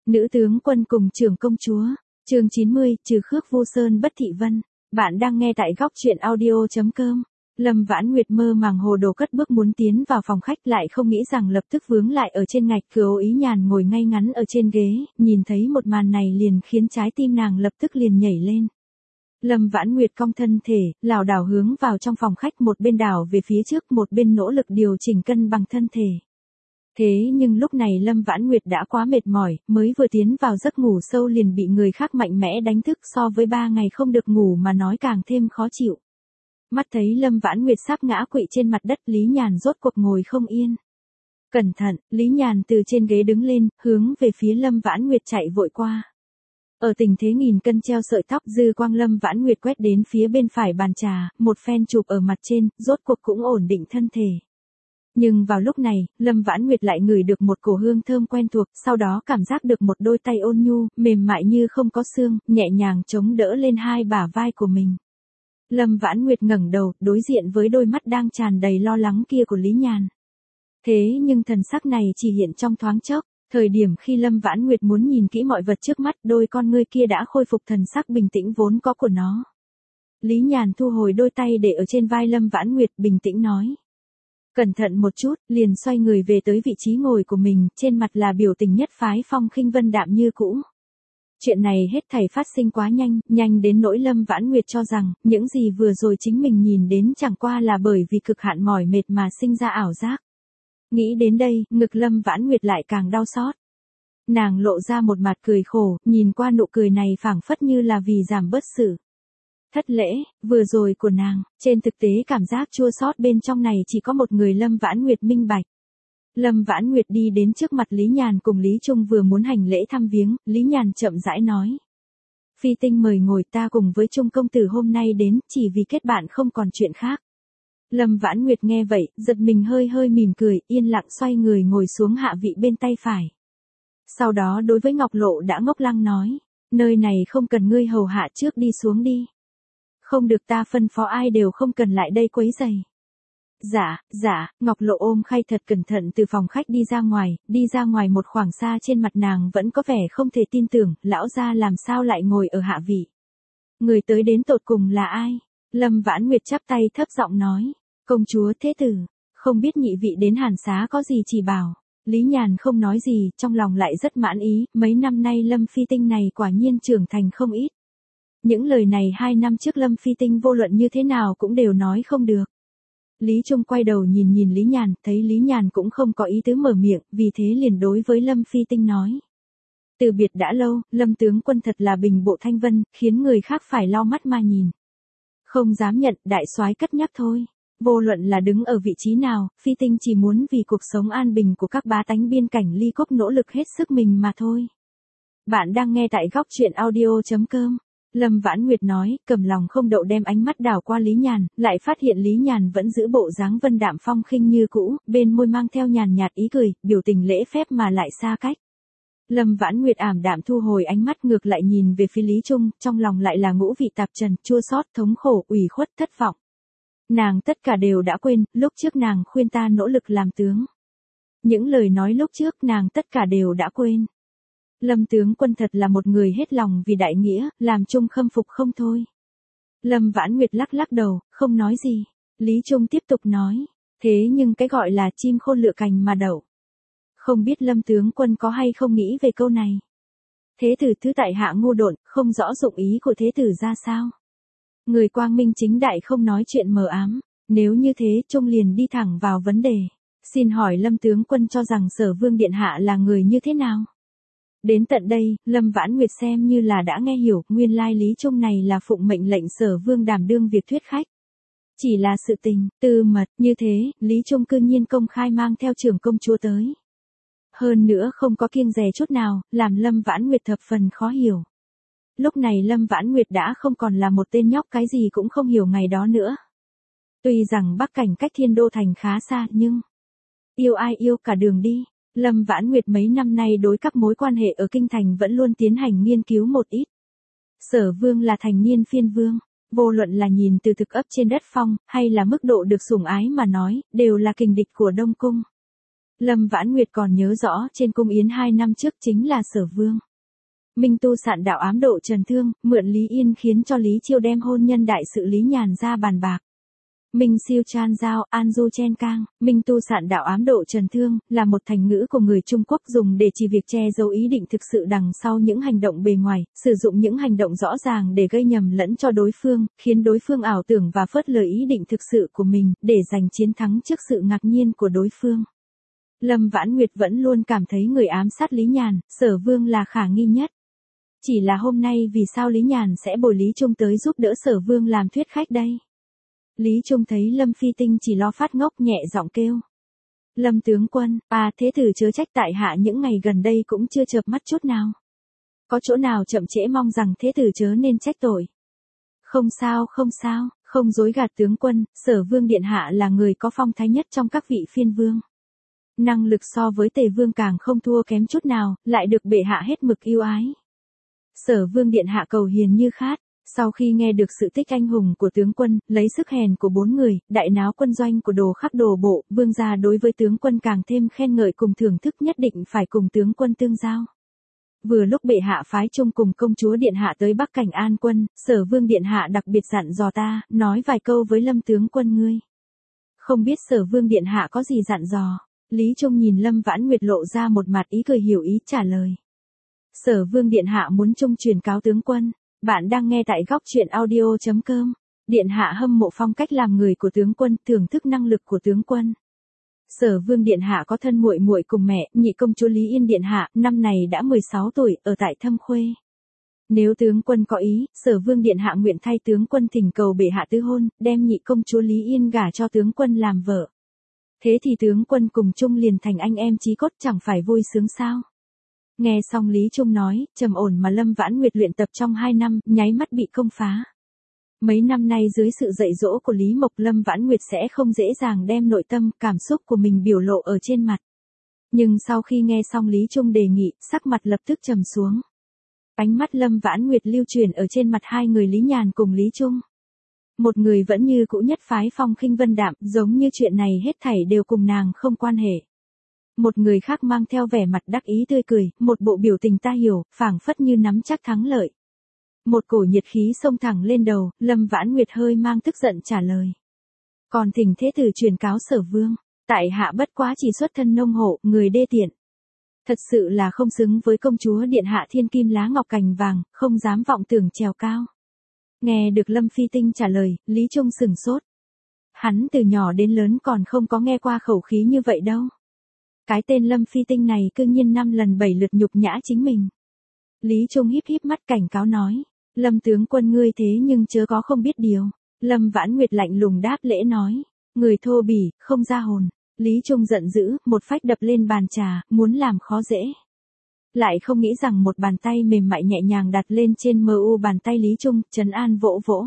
Nữ tướng quân cùng trưởng công chúa, chương 90, trừ khước Vu Sơn bất thị vân. Bạn đang nghe tại góc truyện audio.com. Lâm Vãn Nguyệt mơ màng hồ đồ cất bước muốn tiến vào phòng khách, lại không nghĩ rằng lập tức vướng lại ở trên ngạch cửa. Ý Nhàn ngồi ngay ngắn ở trên ghế, nhìn thấy một màn này liền khiến trái tim nàng lập tức liền nhảy lên. Lâm Vãn Nguyệt cong thân thể, lảo đảo hướng vào trong phòng khách, một bên đảo về phía trước, một bên nỗ lực điều chỉnh cân bằng thân thể. Thế nhưng lúc này Lâm Vãn Nguyệt đã quá mệt mỏi, mới vừa tiến vào giấc ngủ sâu liền bị người khác mạnh mẽ đánh thức, so với 3 ngày không được ngủ mà nói càng thêm khó chịu. Mắt thấy Lâm Vãn Nguyệt sắp ngã quỵ trên mặt đất, Lý Nhàn rốt cuộc ngồi không yên. Cẩn thận, Lý Nhàn từ trên ghế đứng lên, hướng về phía Lâm Vãn Nguyệt chạy vội qua. Ở tình thế nghìn cân treo sợi tóc, dư quang Lâm Vãn Nguyệt quét đến phía bên phải bàn trà, một phen chụp ở mặt trên, rốt cuộc cũng ổn định thân thể. Nhưng vào lúc này, Lâm Vãn Nguyệt lại ngửi được một cổ hương thơm quen thuộc, sau đó cảm giác được một đôi tay ôn nhu, mềm mại như không có xương, nhẹ nhàng chống đỡ lên hai bả vai của mình. Lâm Vãn Nguyệt ngẩng đầu, đối diện với đôi mắt đang tràn đầy lo lắng kia của Lý Nhàn. Thế nhưng thần sắc này chỉ hiện trong thoáng chốc, thời điểm khi Lâm Vãn Nguyệt muốn nhìn kỹ mọi vật trước mắt, đôi con ngươi kia đã khôi phục thần sắc bình tĩnh vốn có của nó. Lý Nhàn thu hồi đôi tay để ở trên vai Lâm Vãn Nguyệt, bình tĩnh nói. Cẩn thận một chút, liền xoay người về tới vị trí ngồi của mình, trên mặt là biểu tình nhất phái phong khinh vân đạm như cũ. Chuyện này hết thảy phát sinh quá nhanh, nhanh đến nỗi Lâm Vãn Nguyệt cho rằng, những gì vừa rồi chính mình nhìn đến chẳng qua là bởi vì cực hạn mỏi mệt mà sinh ra ảo giác. Nghĩ đến đây, ngực Lâm Vãn Nguyệt lại càng đau xót. Nàng lộ ra một mặt cười khổ, nhìn qua nụ cười này phảng phất như là vì giảm bớt sự thất lễ vừa rồi của nàng, trên thực tế cảm giác chua xót bên trong này chỉ có một người Lâm Vãn Nguyệt minh bạch. Lâm Vãn Nguyệt đi đến trước mặt Lý Nhàn cùng Lý Trung vừa muốn hành lễ thăm viếng, Lý Nhàn chậm rãi nói. Phi Tinh mời ngồi, ta cùng với Trung công tử hôm nay đến, chỉ vì kết bạn không còn chuyện khác. Lâm Vãn Nguyệt nghe vậy, giật mình hơi hơi mỉm cười, yên lặng xoay người ngồi xuống hạ vị bên tay phải. Sau đó đối với Ngọc Lộ đã ngốc lăng nói, nơi này không cần ngươi hầu hạ, trước đi xuống đi. Không được, ta phân phó ai đều không cần lại đây quấy rầy. Dạ, Ngọc Lộ ôm khay thật cẩn thận từ phòng khách đi ra ngoài một khoảng xa, trên mặt nàng vẫn có vẻ không thể tin tưởng, lão gia làm sao lại ngồi ở hạ vị. Người tới đến tột cùng là ai? Lâm Vãn Nguyệt chắp tay thấp giọng nói, công chúa thế tử, không biết nhị vị đến Hàn Xá có gì chỉ bảo. Lý Nhàn không nói gì, trong lòng lại rất mãn ý, mấy năm nay Lâm Phi Tinh này quả nhiên trưởng thành không ít. Những lời này 2 năm trước Lâm Phi Tinh vô luận như thế nào cũng đều nói không được. Lý Trung quay đầu nhìn Lý Nhàn, thấy Lý Nhàn cũng không có ý tứ mở miệng, vì thế liền đối với Lâm Phi Tinh nói. Từ biệt đã lâu, Lâm tướng quân thật là bình bộ thanh vân, khiến người khác phải lau mắt mà nhìn. Không dám nhận, đại soái cất nhắc thôi. Vô luận là đứng ở vị trí nào, Phi Tinh chỉ muốn vì cuộc sống an bình của các bá tánh biên cảnh Ly Cốc nỗ lực hết sức mình mà thôi. Bạn đang nghe tại góc truyện audio.com. Lâm Vãn Nguyệt nói, cầm lòng không đậu đem ánh mắt đảo qua Lý Nhàn, lại phát hiện Lý Nhàn vẫn giữ bộ dáng vân đạm phong khinh như cũ, bên môi mang theo nhàn nhạt ý cười, biểu tình lễ phép mà lại xa cách. Lâm Vãn Nguyệt ảm đạm thu hồi ánh mắt, ngược lại nhìn về phía Lý Trung, trong lòng lại là ngũ vị tạp trần, chua xót, thống khổ, ủy khuất, thất vọng. Nàng tất cả đều đã quên, lúc trước nàng khuyên ta nỗ lực làm tướng. Những lời nói lúc trước nàng tất cả đều đã quên. Lâm tướng quân thật là một người hết lòng vì đại nghĩa, làm Trung khâm phục không thôi. Lâm Vãn Nguyệt lắc lắc đầu, không nói gì. Lý Trung tiếp tục nói, thế nhưng cái gọi là chim khôn lựa cành mà đậu. Không biết Lâm tướng quân có hay không nghĩ về câu này. Thế tử thứ tại hạ ngu độn, không rõ dụng ý của thế tử ra sao. Người quang minh chính đại không nói chuyện mờ ám, nếu như thế Trung liền đi thẳng vào vấn đề. Xin hỏi Lâm tướng quân cho rằng Sở Vương điện hạ là người như thế nào? Đến tận đây, Lâm Vãn Nguyệt xem như là đã nghe hiểu, nguyên lai Lý Trung này là phụng mệnh lệnh Sở Vương đảm đương việc thuyết khách. Chỉ là sự tình, tư mật, như thế, Lý Trung cư nhiên công khai mang theo trưởng công chúa tới. Hơn nữa không có kiêng dè chút nào, làm Lâm Vãn Nguyệt thập phần khó hiểu. Lúc này Lâm Vãn Nguyệt đã không còn là một tên nhóc cái gì cũng không hiểu ngày đó nữa. Tuy rằng Bắc Cảnh cách Thiên Đô Thành khá xa, nhưng yêu ai yêu cả đường đi. Lâm Vãn Nguyệt mấy năm nay đối các mối quan hệ ở Kinh Thành vẫn luôn tiến hành nghiên cứu một ít. Sở Vương là thành niên phiên vương, vô luận là nhìn từ thực ấp trên đất phong, hay là mức độ được sủng ái mà nói, đều là kình địch của Đông Cung. Lâm Vãn Nguyệt còn nhớ rõ trên cung yến 2 năm trước chính là Sở Vương. Minh Tu sạn đạo ám độ Trần Thương, mượn Lý Yên khiến cho Lý Chiêu đem hôn nhân đại sự Lý Nhàn ra bàn bạc. Minh Siêu Chan Giao, An Du Chen Cang, Minh Tu sạn đạo ám độ Trần Thương, là một thành ngữ của người Trung Quốc dùng để chỉ việc che giấu ý định thực sự đằng sau những hành động bề ngoài, sử dụng những hành động rõ ràng để gây nhầm lẫn cho đối phương, khiến đối phương ảo tưởng và phớt lờ ý định thực sự của mình, để giành chiến thắng trước sự ngạc nhiên của đối phương. Lâm Vãn Nguyệt vẫn luôn cảm thấy người ám sát Lý Nhàn, Sở Vương là khả nghi nhất. Chỉ là hôm nay vì sao Lý Nhàn sẽ bồi Lý Trung tới giúp đỡ Sở Vương làm thuyết khách đây? Lý Trung thấy Lâm Phi Tinh chỉ lo phát ngốc nhẹ giọng kêu. Lâm tướng quân, thế tử chớ trách tại hạ những ngày gần đây cũng chưa chợp mắt chút nào. Có chỗ nào chậm trễ mong rằng thế tử chớ nên trách tội. Không sao, không dối gạt tướng quân, Sở Vương điện hạ là người có phong thái nhất trong các vị phiên vương. Năng lực so với Tề Vương càng không thua kém chút nào, lại được bệ hạ hết mực yêu ái. Sở Vương điện hạ cầu hiền như khát. Sau khi nghe được sự tích anh hùng của tướng quân, lấy sức hèn của 4 người, đại náo quân doanh của Đồ Khắc Đồ Bộ, vương gia đối với tướng quân càng thêm khen ngợi cùng thưởng thức, nhất định phải cùng tướng quân tương giao. Vừa lúc bệ hạ phái chung cùng công chúa điện hạ tới Bắc Cảnh an quân, Sở Vương điện hạ đặc biệt dặn dò ta, nói vài câu với Lâm tướng quân ngươi. Không biết Sở Vương điện hạ có gì dặn dò? Lý Trung nhìn Lâm Vãn Nguyệt lộ ra một mặt ý cười hiểu ý trả lời. Sở Vương điện hạ muốn Trung truyền cáo tướng quân. Bạn đang nghe tại góc truyện audio.com. Điện hạ hâm mộ phong cách làm người của tướng quân, thưởng thức năng lực của tướng quân. Sở Vương điện hạ có thân muội muội cùng mẹ, nhị công chúa Lý Yên điện hạ, năm này đã 16 tuổi, ở tại Thâm Khuê. Nếu tướng quân có ý, Sở Vương điện hạ nguyện thay tướng quân thỉnh cầu bệ hạ tứ hôn, đem nhị công chúa Lý Yên gả cho tướng quân làm vợ. Thế thì tướng quân cùng chung liền thành anh em chí cốt, chẳng phải vui sướng sao? Nghe xong Lý Trung nói, trầm ổn mà Lâm Vãn Nguyệt luyện tập trong 2 năm, nháy mắt bị công phá. Mấy năm nay dưới sự dạy dỗ của Lý Mộc, Lâm Vãn Nguyệt sẽ không dễ dàng đem nội tâm, cảm xúc của mình biểu lộ ở trên mặt. Nhưng sau khi nghe xong Lý Trung đề nghị, sắc mặt lập tức trầm xuống. Ánh mắt Lâm Vãn Nguyệt lưu chuyển ở trên mặt hai người Lý Nhàn cùng Lý Trung. Một người vẫn như cũ nhất phái phong khinh vân đạm, giống như chuyện này hết thảy đều cùng nàng không quan hệ. Một người khác mang theo vẻ mặt đắc ý tươi cười, một bộ biểu tình ta hiểu, phảng phất như nắm chắc thắng lợi. Một cổ nhiệt khí xông thẳng lên đầu, Lâm Vãn Nguyệt hơi mang tức giận trả lời. Còn thỉnh thế tử truyền cáo Sở Vương, tại hạ bất quá chỉ xuất thân nông hộ, người đê tiện. Thật sự là không xứng với công chúa điện hạ thiên kim lá ngọc cành vàng, không dám vọng tưởng trèo cao. Nghe được Lâm Phi Tinh trả lời, Lý Trung sửng sốt. Hắn từ nhỏ đến lớn còn không có nghe qua khẩu khí như vậy đâu. Cái tên Lâm Phi Tinh này cư nhiên 5 lần 7 lượt nhục nhã chính mình. Lý Trung híp híp mắt cảnh cáo nói. Lâm tướng quân ngươi thế nhưng chớ có không biết điều. Lâm Vãn Nguyệt lạnh lùng đáp lễ nói. Người thô bỉ, không ra hồn. Lý Trung giận dữ, một phách đập lên bàn trà, muốn làm khó dễ. Lại không nghĩ rằng một bàn tay mềm mại nhẹ nhàng đặt lên trên mu bàn tay Lý Trung, trấn an vỗ vỗ.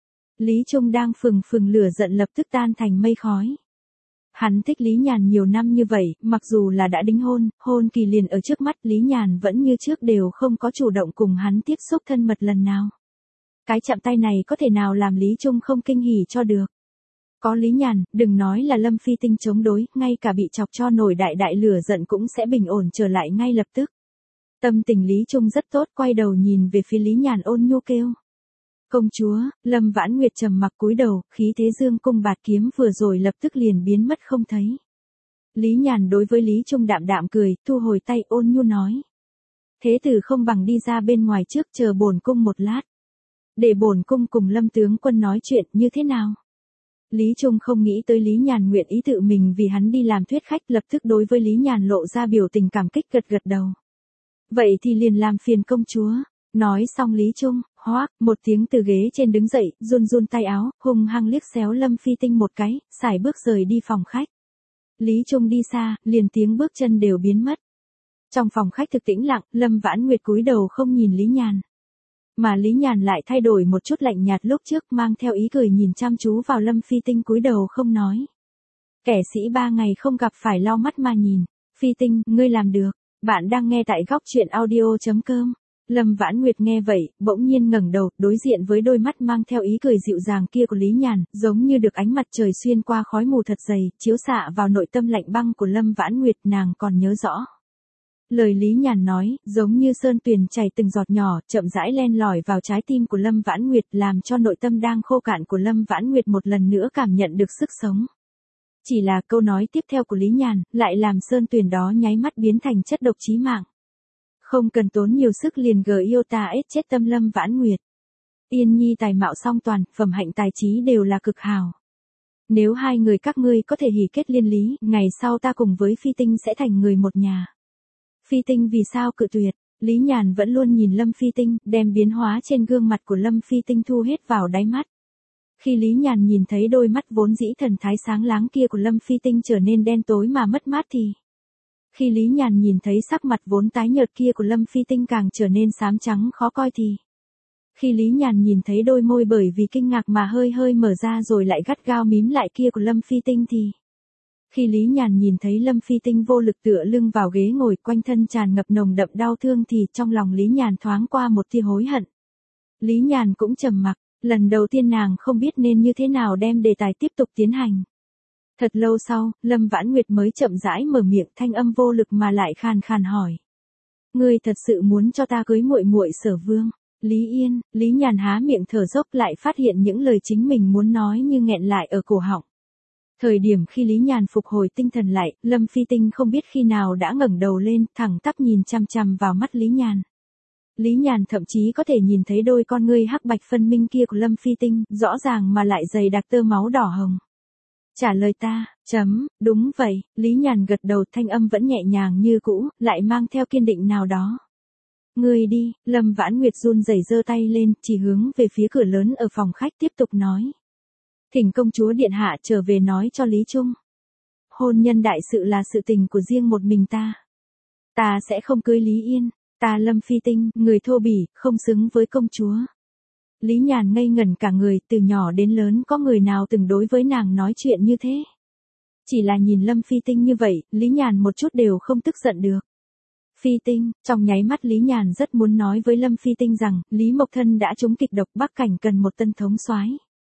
Lý Trung đang phừng phừng lửa giận lập tức tan thành mây khói. Hắn thích Lý Nhàn nhiều năm như vậy, mặc dù là đã đính hôn, hôn kỳ liền ở trước mắt, Lý Nhàn vẫn như trước đều không có chủ động cùng hắn tiếp xúc thân mật lần nào. Cái chạm tay này có thể nào làm Lý Trung không kinh hỉ cho được. Có Lý Nhàn, đừng nói là Lâm Phi Tinh chống đối, ngay cả bị chọc cho nổi đại lửa giận cũng sẽ bình ổn trở lại ngay lập tức. Tâm tình Lý Trung rất tốt, quay đầu nhìn về phía Lý Nhàn ôn nhu kêu. Công chúa, Lâm Vãn Nguyệt trầm mặc cúi đầu, khí thế dương cung bạt kiếm vừa rồi lập tức liền biến mất không thấy. Lý Nhàn đối với Lý Trung đạm đạm cười, thu hồi tay ôn nhu nói. Thế tử không bằng đi ra bên ngoài trước chờ bổn cung một lát. Để bổn cung cùng Lâm tướng quân nói chuyện như thế nào? Lý Trung không nghĩ tới Lý Nhàn nguyện ý tự mình vì hắn đi làm thuyết khách, lập tức đối với Lý Nhàn lộ ra biểu tình cảm kích gật gật đầu. Vậy thì liền làm phiền công chúa. Nói xong Lý Trung, hoác, một tiếng từ ghế trên đứng dậy, run run tay áo, hung hăng liếc xéo Lâm Phi Tinh một cái, sải bước rời đi phòng khách. Lý Trung đi xa, liền tiếng bước chân đều biến mất. Trong phòng khách thực tĩnh lặng, Lâm Vãn Nguyệt cúi đầu không nhìn Lý Nhàn. Mà Lý Nhàn lại thay đổi một chút lạnh nhạt lúc trước, mang theo ý cười nhìn chăm chú vào Lâm Phi Tinh cúi đầu không nói. Kẻ sĩ 3 ngày không gặp phải lau mắt mà nhìn. Phi Tinh, ngươi làm được. Bạn đang nghe tại góc truyện audio.com. Lâm Vãn Nguyệt nghe vậy, bỗng nhiên ngẩng đầu, đối diện với đôi mắt mang theo ý cười dịu dàng kia của Lý Nhàn, giống như được ánh mặt trời xuyên qua khói mù thật dày, chiếu xạ vào nội tâm lạnh băng của Lâm Vãn Nguyệt, nàng còn nhớ rõ. Lời Lý Nhàn nói, giống như sơn tuyền chảy từng giọt nhỏ, chậm rãi len lỏi vào trái tim của Lâm Vãn Nguyệt, làm cho nội tâm đang khô cạn của Lâm Vãn Nguyệt một lần nữa cảm nhận được sức sống. Chỉ là câu nói tiếp theo của Lý Nhàn, lại làm sơn tuyền đó nháy mắt biến thành chất độc chí mạng. Không cần tốn nhiều sức liền yêu ta ết chết tâm Lâm Vãn Nguyệt. Yên nhi tài mạo song toàn, phẩm hạnh tài trí đều là cực hảo. Nếu hai người các ngươi có thể hỉ kết liên lý, ngày sau ta cùng với Phi Tinh sẽ thành người một nhà. Phi Tinh vì sao cự tuyệt? Lý Nhàn vẫn luôn nhìn Lâm Phi Tinh, đem biến hóa trên gương mặt của Lâm Phi Tinh thu hết vào đáy mắt. Khi Lý Nhàn nhìn thấy đôi mắt vốn dĩ thần thái sáng láng kia của Lâm Phi Tinh trở nên đen tối mà mất mát thì... Khi Lý Nhàn nhìn thấy sắc mặt vốn tái nhợt kia của Lâm Phi Tinh càng trở nên xám trắng khó coi thì... Khi Lý Nhàn nhìn thấy đôi môi bởi vì kinh ngạc mà hơi hơi mở ra rồi lại gắt gao mím lại kia của Lâm Phi Tinh thì... Khi Lý Nhàn nhìn thấy Lâm Phi Tinh vô lực tựa lưng vào ghế ngồi quanh thân tràn ngập nồng đậm đau thương thì trong lòng Lý Nhàn thoáng qua một tia hối hận. Lý Nhàn cũng trầm mặc, lần đầu tiên nàng không biết nên như thế nào đem đề tài tiếp tục tiến hành. Thật lâu sau, Lâm Vãn Nguyệt mới chậm rãi mở miệng, thanh âm vô lực mà lại khàn khàn hỏi. Ngươi thật sự muốn cho ta cưới muội muội Sở Vương? Lý Yên, Lý Nhàn há miệng thở dốc lại phát hiện những lời chính mình muốn nói như nghẹn lại ở cổ họng. Thời điểm khi Lý Nhàn phục hồi tinh thần lại, Lâm Phi Tinh không biết khi nào đã ngẩng đầu lên, thẳng tắp nhìn chằm chằm vào mắt Lý Nhàn. Lý Nhàn thậm chí có thể nhìn thấy đôi con ngươi hắc bạch phân minh kia của Lâm Phi Tinh, rõ ràng mà lại dày đặc tơ máu đỏ hồng. Trả lời ta, đúng vậy, Lý Nhàn gật đầu, thanh âm vẫn nhẹ nhàng như cũ, lại mang theo kiên định nào đó. Ngươi đi, Lâm Vãn Nguyệt run rẩy giơ tay lên, chỉ hướng về phía cửa lớn ở phòng khách tiếp tục nói. Thỉnh công chúa điện hạ trở về nói cho Lý Trung. Hôn nhân đại sự là sự tình của riêng một mình ta. Ta sẽ không cưới Lý Yên, ta Lâm Phi Tinh, người thô bỉ, không xứng với công chúa. Lý Nhàn ngây ngẩn cả người, từ nhỏ đến lớn có người nào từng đối với nàng nói chuyện như thế. Chỉ là nhìn Lâm Phi Tinh như vậy, Lý Nhàn một chút đều không tức giận được. Phi Tinh, trong nháy mắt Lý Nhàn rất muốn nói với Lâm Phi Tinh rằng, Lý Mộc Thân đã trúng kịch độc, Bắc Cảnh cần một tân thống soái.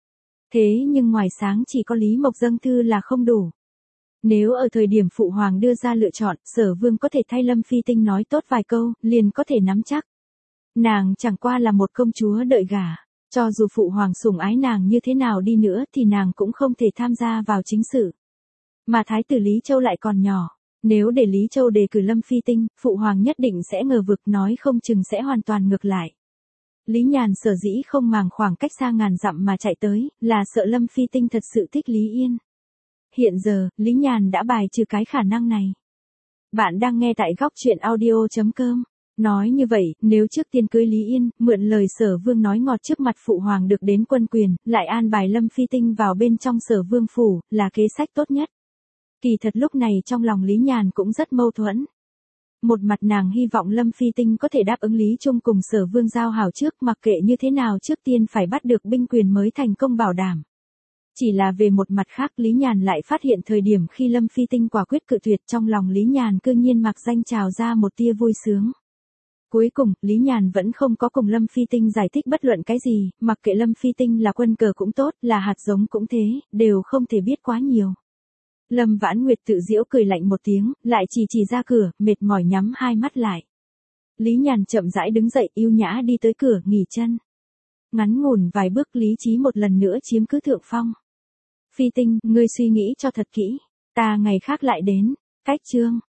Thế nhưng ngoài sáng chỉ có Lý Mộc dâng thư là không đủ. Nếu ở thời điểm Phụ Hoàng đưa ra lựa chọn, Sở Vương có thể thay Lâm Phi Tinh nói tốt vài câu, liền có thể nắm chắc. Nàng chẳng qua là một công chúa đợi gả. Cho dù Phụ Hoàng sủng ái nàng như thế nào đi nữa thì nàng cũng không thể tham gia vào chính sự. Mà Thái tử Lý Châu lại còn nhỏ. Nếu để Lý Châu đề cử Lâm Phi Tinh, Phụ Hoàng nhất định sẽ ngờ vực, nói không chừng sẽ hoàn toàn ngược lại. Lý Nhàn sở dĩ không màng khoảng cách xa ngàn dặm mà chạy tới, là sợ Lâm Phi Tinh thật sự thích Lý Yên. Hiện giờ, Lý Nhàn đã bài trừ cái khả năng này. Bạn đang nghe tại góc truyện audio.com. Nói như vậy, nếu trước tiên cưới Lý Yên, mượn lời Sở Vương nói ngọt trước mặt Phụ Hoàng được đến quân quyền, lại an bài Lâm Phi Tinh vào bên trong Sở Vương phủ, là kế sách tốt nhất. Kỳ thật lúc này trong lòng Lý Nhàn cũng rất mâu thuẫn. Một mặt nàng hy vọng Lâm Phi Tinh có thể đáp ứng Lý Trung cùng Sở Vương giao hảo trước, mặc kệ như thế nào trước tiên phải bắt được binh quyền mới thành công bảo đảm. Chỉ là về một mặt khác Lý Nhàn lại phát hiện thời điểm khi Lâm Phi Tinh quả quyết cự tuyệt, trong lòng Lý Nhàn cư nhiên mặc danh trào ra một tia vui sướng. Cuối cùng, Lý Nhàn vẫn không có cùng Lâm Phi Tinh giải thích bất luận cái gì, mặc kệ Lâm Phi Tinh là quân cờ cũng tốt, là hạt giống cũng thế, đều không thể biết quá nhiều. Lâm Vãn Nguyệt tự giễu cười lạnh một tiếng, lại chỉ ra cửa, mệt mỏi nhắm hai mắt lại. Lý Nhàn chậm rãi đứng dậy, yêu nhã đi tới cửa, nghỉ chân. Ngắn ngủn vài bước lý trí một lần nữa chiếm cứ thượng phong. Phi Tinh, ngươi suy nghĩ cho thật kỹ, ta ngày khác lại đến. Cách chương